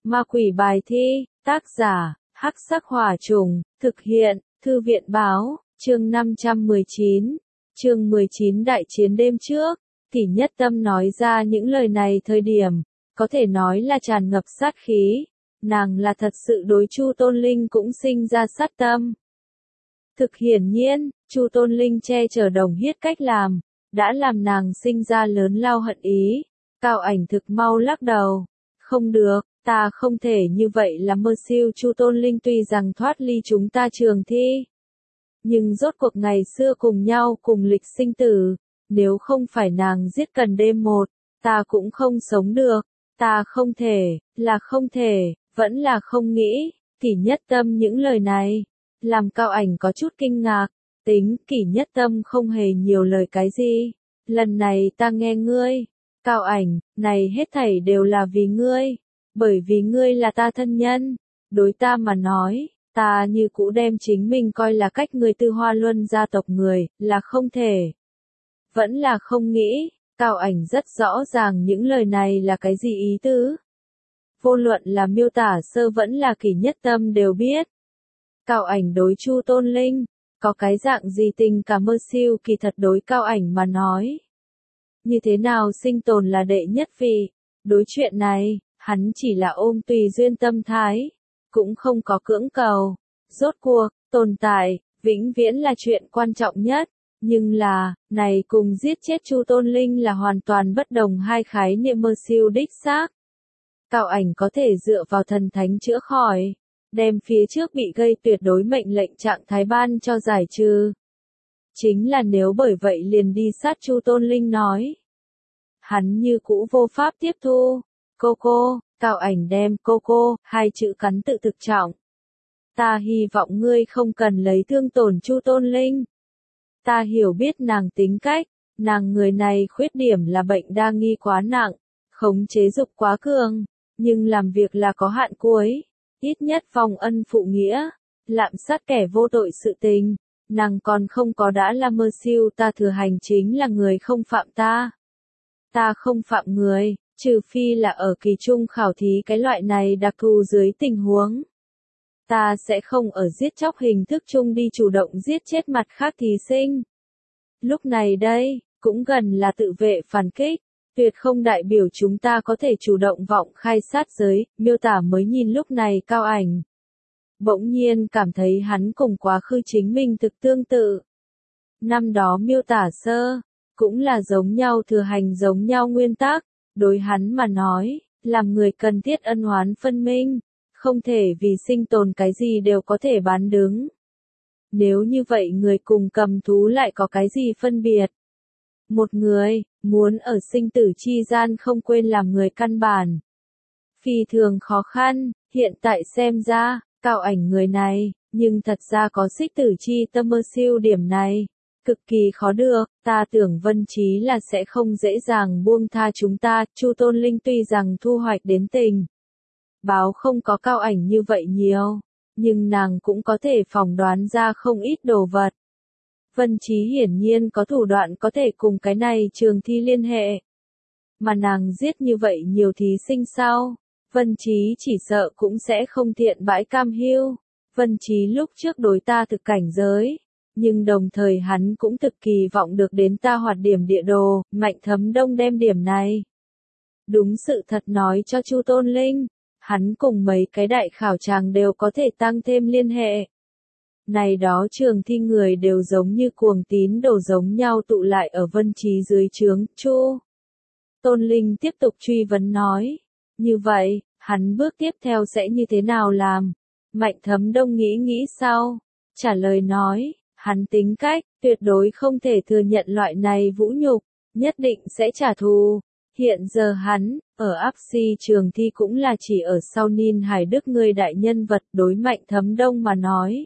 Ma quỷ bài thi, tác giả, Hắc Sắc Hỏa Trùng, thực hiện, Thư viện Báo, chương 519, chương 19 Đại chiến đêm trước. Kỷ Nhất Tâm nói ra những lời này thời điểm, có thể nói là tràn ngập sát khí, nàng là thật sự đối Chu Tôn Linh cũng sinh ra sát tâm. Thực hiển nhiên, Chu Tôn Linh che chở Đồng Hiết cách làm, đã làm nàng sinh ra lớn lao hận ý. Cao Ảnh thực mau lắc đầu, không được, ta không thể như vậy là mơ siêu. Chu Tôn Linh tuy rằng thoát ly chúng ta trường thi, nhưng rốt cuộc ngày xưa cùng nhau cùng lịch sinh tử, nếu không phải nàng giết Cần đêm một, ta cũng không sống được, ta không thể, là không thể, vẫn là không nghĩ. Kỷ Nhất Tâm những lời này, làm Cao Ảnh có chút kinh ngạc, tính Kỷ Nhất Tâm không hề nhiều lời cái gì, lần này ta nghe ngươi, Cao Ảnh, này hết thảy đều là vì ngươi, bởi vì ngươi là ta thân nhân, đối ta mà nói, ta như cũ đem chính mình coi là cách người Tư Hoa Luân gia tộc người, là không thể. Vẫn là không nghĩ, Cao Ảnh rất rõ ràng những lời này là cái gì ý tứ. Vô luận là miêu tả sơ vẫn là Kỷ Nhất Tâm đều biết. Cao Ảnh đối Chu Tôn Linh, có cái dạng gì tình cảm mơ siêu kỳ thật đối Cao Ảnh mà nói. Như thế nào sinh tồn là đệ nhất vị, đối chuyện này, hắn chỉ là ôm tùy duyên tâm thái, cũng không có cưỡng cầu. Rốt cuộc, tồn tại, vĩnh viễn là chuyện quan trọng nhất, nhưng là, này cùng giết chết Chu Tôn Linh là hoàn toàn bất đồng hai khái niệm mơ siêu đích xác. Cao Ảnh có thể dựa vào thần thánh chữa khỏi, đem phía trước bị gây tuyệt đối mệnh lệnh trạng thái ban cho giải trừ. Chính là nếu bởi vậy liền đi sát Chu Tôn Linh nói. Hắn như cũ vô pháp tiếp thu. Cô, Cao Ảnh đem cô, hai chữ cắn tự thực trọng. Ta hy vọng ngươi không cần lấy thương tổn Chu Tôn Linh. Ta hiểu biết nàng tính cách, nàng người này khuyết điểm là bệnh đa nghi quá nặng, khống chế dục quá cường, nhưng làm việc là có hạn cuối, ít nhất vòng ân phụ nghĩa, lạm sát kẻ vô tội sự tình, nàng còn không có đã là mơ siêu. Ta thừa hành chính là người không phạm ta. Ta không phạm người, trừ phi là ở kỳ trung khảo thí cái loại này đặc thù dưới tình huống. Ta sẽ không ở giết chóc hình thức chung đi chủ động giết chết mặt khác thí sinh. Lúc này đây, cũng gần là tự vệ phản kích, tuyệt không đại biểu chúng ta có thể chủ động vọng khai sát giới. Miêu tả mới nhìn lúc này Cao Ảnh, bỗng nhiên cảm thấy hắn cùng quá khứ chính mình thực tương tự. Năm đó miêu tả sơ, cũng là giống nhau thừa hành giống nhau nguyên tắc, đối hắn mà nói, làm người cần thiết ân oán phân minh, không thể vì sinh tồn cái gì đều có thể bán đứng. Nếu như vậy người cùng cầm thú lại có cái gì phân biệt? Một người, muốn ở sinh tử chi gian không quên làm người căn bản. Phi thường khó khăn, hiện tại xem ra, Cao Ảnh người này, nhưng thật ra có xích tử chi tâm mơ siêu điểm này. Cực kỳ khó được, ta tưởng Vân Chí là sẽ không dễ dàng buông tha chúng ta. Chu Tôn Linh tuy rằng thu hoạch đến tình báo không có Cao Ảnh như vậy nhiều, nhưng nàng cũng có thể phỏng đoán ra không ít đồ vật. Vân Chí hiển nhiên có thủ đoạn có thể cùng cái này trường thi liên hệ. Mà nàng giết như vậy nhiều thí sinh sau, Vân Chí chỉ sợ cũng sẽ không thiện bãi cam hiu. Vân Chí lúc trước đối ta thực cảnh giới, nhưng đồng thời hắn cũng thực kỳ vọng được đến ta hoạt điểm địa đồ. Mạnh Thấm Đông đem điểm này đúng sự thật nói cho Chu Tôn Linh, hắn cùng mấy cái đại khảo tràng đều có thể tăng thêm liên hệ. Này đó trường thi người đều giống như cuồng tín đồ giống nhau tụ lại ở Vân Chí dưới trướng. Chu Tôn Linh tiếp tục truy vấn nói, như vậy, hắn bước tiếp theo sẽ như thế nào làm? Mạnh Thấm Đông nghĩ sau, trả lời nói, hắn tính cách, tuyệt đối không thể thừa nhận loại này vũ nhục, nhất định sẽ trả thù. Hiện giờ hắn, ở áp si trường thi cũng là chỉ ở sau Ninh Hải Đức người đại nhân vật. Đối Mạnh Thấm Đông mà nói,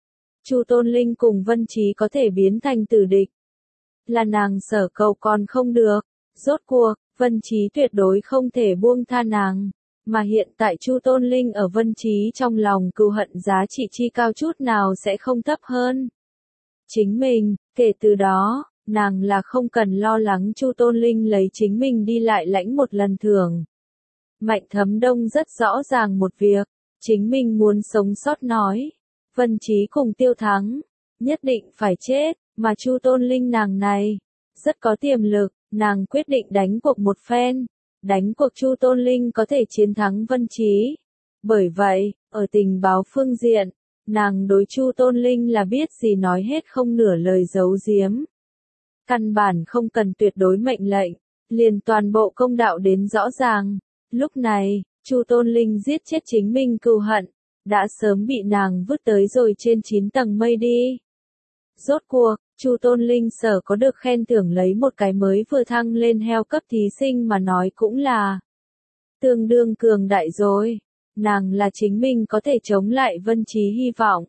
Chu Tôn Linh cùng Vân Chí có thể biến thành tử địch, là nàng sở cầu còn không được. Rốt cuộc, Vân Chí tuyệt đối không thể buông tha nàng, mà hiện tại Chu Tôn Linh ở Vân Chí trong lòng cừu hận giá trị chi cao chút nào sẽ không thấp hơn chính mình. Kể từ đó, nàng là không cần lo lắng Chu Tôn Linh lấy chính mình đi lại lãnh một lần thưởng. Mạnh Thấm Đông rất rõ ràng một việc, chính mình muốn sống sót nói. Vân Chí cùng Tiêu Thắng, nhất định phải chết, mà Chu Tôn Linh nàng này, rất có tiềm lực, nàng quyết định đánh cuộc một phen, đánh cuộc Chu Tôn Linh có thể chiến thắng Vân Chí. Bởi vậy, ở tình báo phương diện, nàng đối Chu Tôn Linh là biết gì nói hết không nửa lời giấu giếm. Căn bản không cần tuyệt đối mệnh lệnh, liền toàn bộ công đạo đến rõ ràng. Lúc này, Chu Tôn Linh giết chết chính mình cừu hận, đã sớm bị nàng vứt tới rồi trên 9 tầng mây đi. Rốt cuộc, Chu Tôn Linh sở có được khen thưởng lấy một cái mới vừa thăng lên heo cấp thí sinh mà nói cũng là tương đương cường đại rồi. Nàng là chính mình có thể chống lại Vân Chí hy vọng.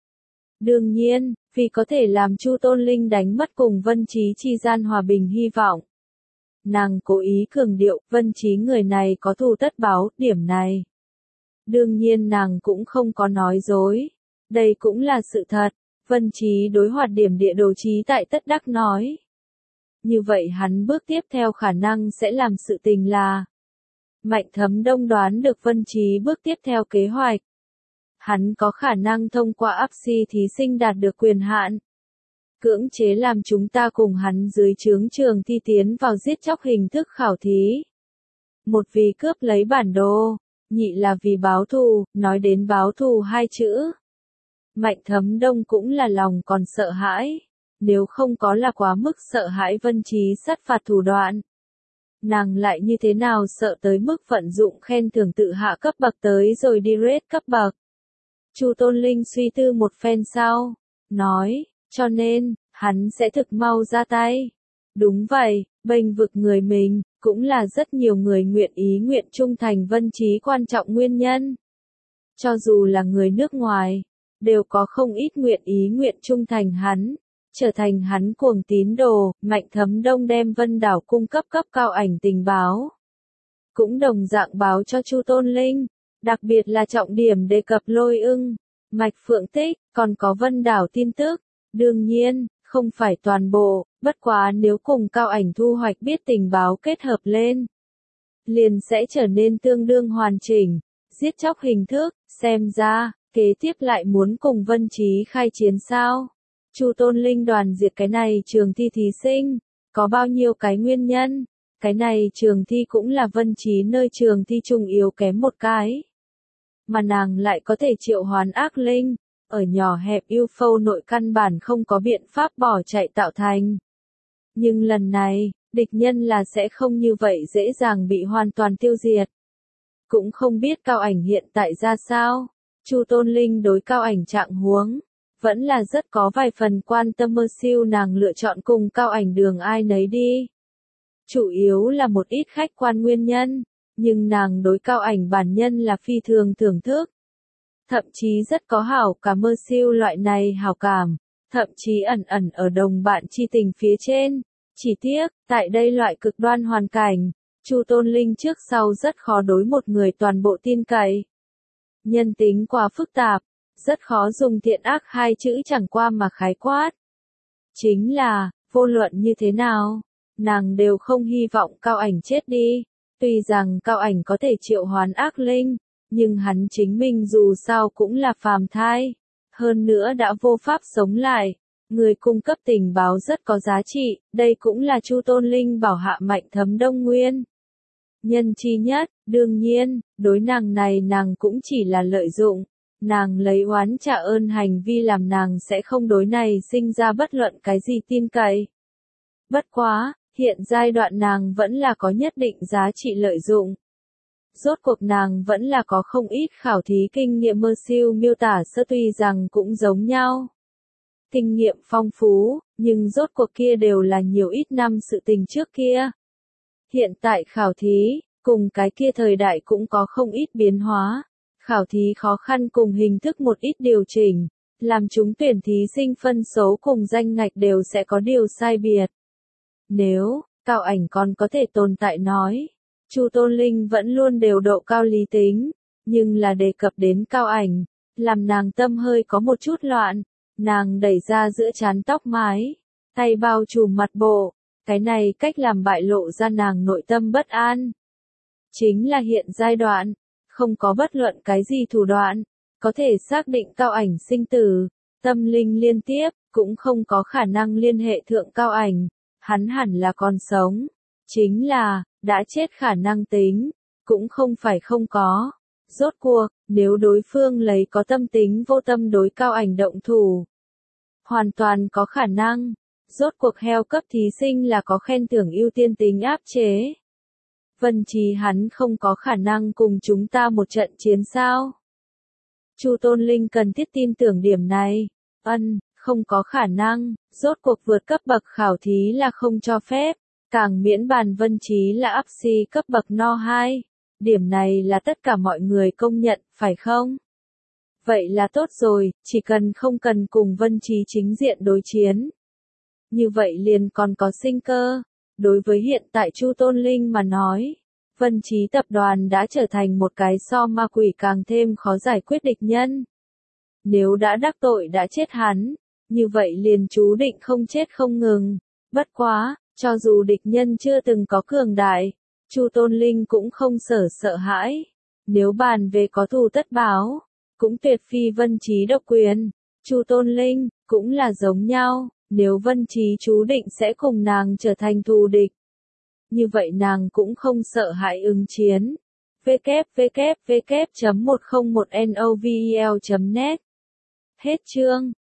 Đương nhiên, vì có thể làm Chu Tôn Linh đánh mất cùng Vân Chí chi gian hòa bình hy vọng. Nàng cố ý cường điệu, Vân Chí người này có thù tất báo, điểm này. Đương nhiên nàng cũng không có nói dối. Đây cũng là sự thật. Vân Chí đối hoạt điểm địa đồ trí tại tất đắc nói. Như vậy hắn bước tiếp theo khả năng sẽ làm sự tình là. Mạnh Thấm Đông đoán được Vân Chí bước tiếp theo kế hoạch. Hắn có khả năng thông qua áp si thí sinh đạt được quyền hạn. Cưỡng chế làm chúng ta cùng hắn dưới trướng trường thi tiến vào giết chóc hình thức khảo thí. Một vì cướp lấy bản đồ, nhị là vì báo thù, nói đến báo thù hai chữ. Mạnh Thấm Đông cũng là lòng còn sợ hãi, nếu không có là quá mức sợ hãi Vân Chí sát phạt thủ đoạn. Nàng lại như thế nào sợ tới mức vận dụng khen thưởng tự hạ cấp bậc tới rồi đi rết cấp bậc. Chu Tôn Linh suy tư một phen sau, nói, cho nên, hắn sẽ thực mau ra tay. Đúng vậy, bênh vực người mình, cũng là rất nhiều người nguyện ý nguyện trung thành Vân Chí quan trọng nguyên nhân. Cho dù là người nước ngoài, đều có không ít nguyện ý nguyện trung thành hắn, trở thành hắn cuồng tín đồ. Mạnh Thấm Đông đem Vân Đảo cung cấp cao ảnh tình báo. Cũng đồng dạng báo cho Chu Tôn Linh, đặc biệt là trọng điểm đề cập Lôi Ưng, Mạch Phượng Tích, còn có Vân Đảo tin tức. Đương nhiên, không phải toàn bộ, bất quá nếu cùng cao ảnh thu hoạch biết tình báo kết hợp lên, liền sẽ trở nên tương đương hoàn chỉnh. Giết chóc hình thức, xem ra, kế tiếp lại muốn cùng Vân Chí khai chiến sao? Chu Tôn Linh đoàn diệt cái này trường thi thí sinh, có bao nhiêu cái nguyên nhân? Cái này trường thi cũng là Vân Chí nơi trường thi trung yếu kém một cái. Mà nàng lại có thể triệu hoán ác linh, ở nhỏ hẹp UFO nội căn bản không có biện pháp bỏ chạy tạo thành. Nhưng lần này, địch nhân là sẽ không như vậy dễ dàng bị hoàn toàn tiêu diệt. Cũng không biết cao ảnh hiện tại ra sao. Chu Tôn Linh đối cao ảnh trạng huống, vẫn là rất có vài phần quan tâm. Mơ siêu nàng lựa chọn cùng cao ảnh đường ai nấy đi. Chủ yếu là một ít khách quan nguyên nhân, nhưng nàng đối cao ảnh bản nhân là phi thường thưởng thức. Thậm chí rất có hảo cảm. Mơ siêu loại này hảo cảm, thậm chí ẩn ẩn ở đồng bạn chi tình phía trên. Chỉ tiếc, tại đây loại cực đoan hoàn cảnh, Chu Tôn Linh trước sau rất khó đối một người toàn bộ tin cậy. Nhân tính quá phức tạp, rất khó dùng thiện ác hai chữ chẳng qua mà khái quát. Chính là, vô luận như thế nào, nàng đều không hy vọng cao ảnh chết đi. Tuy rằng cao ảnh có thể triệu hoán ác linh, nhưng hắn chính mình dù sao cũng là phàm thai. Hơn nữa đã vô pháp sống lại. Người cung cấp tình báo rất có giá trị, đây cũng là Chu Tôn Linh bảo hạ Mạnh Thấm Đông nguyên nhân chi nhất. Đương nhiên, đối nàng này nàng cũng chỉ là lợi dụng. Nàng lấy oán trả ơn hành vi làm nàng sẽ không đối này sinh ra bất luận cái gì tin cậy. Bất quá, hiện giai đoạn nàng vẫn là có nhất định giá trị lợi dụng. Rốt cuộc nàng vẫn là có không ít khảo thí kinh nghiệm. Mơ siêu miêu tả sơ tuy rằng cũng giống nhau. Kinh nghiệm phong phú, nhưng rốt cuộc kia đều là nhiều ít năm sự tình trước kia. Hiện tại khảo thí, cùng cái kia thời đại cũng có không ít biến hóa. Khảo thí khó khăn cùng hình thức một ít điều chỉnh, làm chúng tuyển thí sinh phân số cùng danh ngạch đều sẽ có điều sai biệt. Nếu, cao ảnh còn có thể tồn tại nói, Chu Tôn Linh vẫn luôn đều độ cao lý tính, nhưng là đề cập đến cao ảnh, làm nàng tâm hơi có một chút loạn. Nàng đẩy ra giữa trán tóc mái, tay bao trùm mặt bộ, cái này cách làm bại lộ ra nàng nội tâm bất an. chính là hiện giai đoạn, không có bất luận cái gì thủ đoạn, có thể xác định Cao Ảnh sinh tử, tâm linh liên tiếp, cũng không có khả năng liên hệ thượng Cao Ảnh, hắn hẳn là còn sống, chính là, đã chết khả năng tính, cũng không phải không có. Rốt cuộc, nếu đối phương lấy có tâm tính vô tâm đối Cao Ảnh động thủ, hoàn toàn có khả năng. Rốt cuộc heo cấp thí sinh là có khen thưởng ưu tiên tính áp chế. Vân Trí hắn không có khả năng cùng chúng ta một trận chiến sao? Chu Tôn Linh cần thiết tin tưởng điểm này. Không có khả năng, rốt cuộc vượt cấp bậc khảo thí là không cho phép, càng miễn bàn Vân Trí là áp si cấp bậc no 2. Điểm này là tất cả mọi người công nhận, phải không? Vậy là tốt rồi, chỉ cần không cần cùng Vân Trí chính diện đối chiến. Như vậy liền còn có sinh cơ. Đối với hiện tại Chu Tôn Linh mà nói, Vân Trí tập đoàn đã trở thành một cái so ma quỷ càng thêm khó giải quyết địch nhân. Nếu đã đắc tội đã chết hắn, như vậy liền chú định không chết không ngừng. Bất quá, cho dù địch nhân chưa từng có cường đại, Chu Tôn Linh cũng không sợ hãi. Nếu bàn về có thù tất báo, cũng tuyệt phi Vân Trí độc quyền. Chu Tôn Linh cũng là giống nhau, nếu Vân Trí chú định sẽ cùng nàng trở thành thù địch, như vậy nàng cũng không sợ hãi ứng chiến. www.101novel.net Hết chương.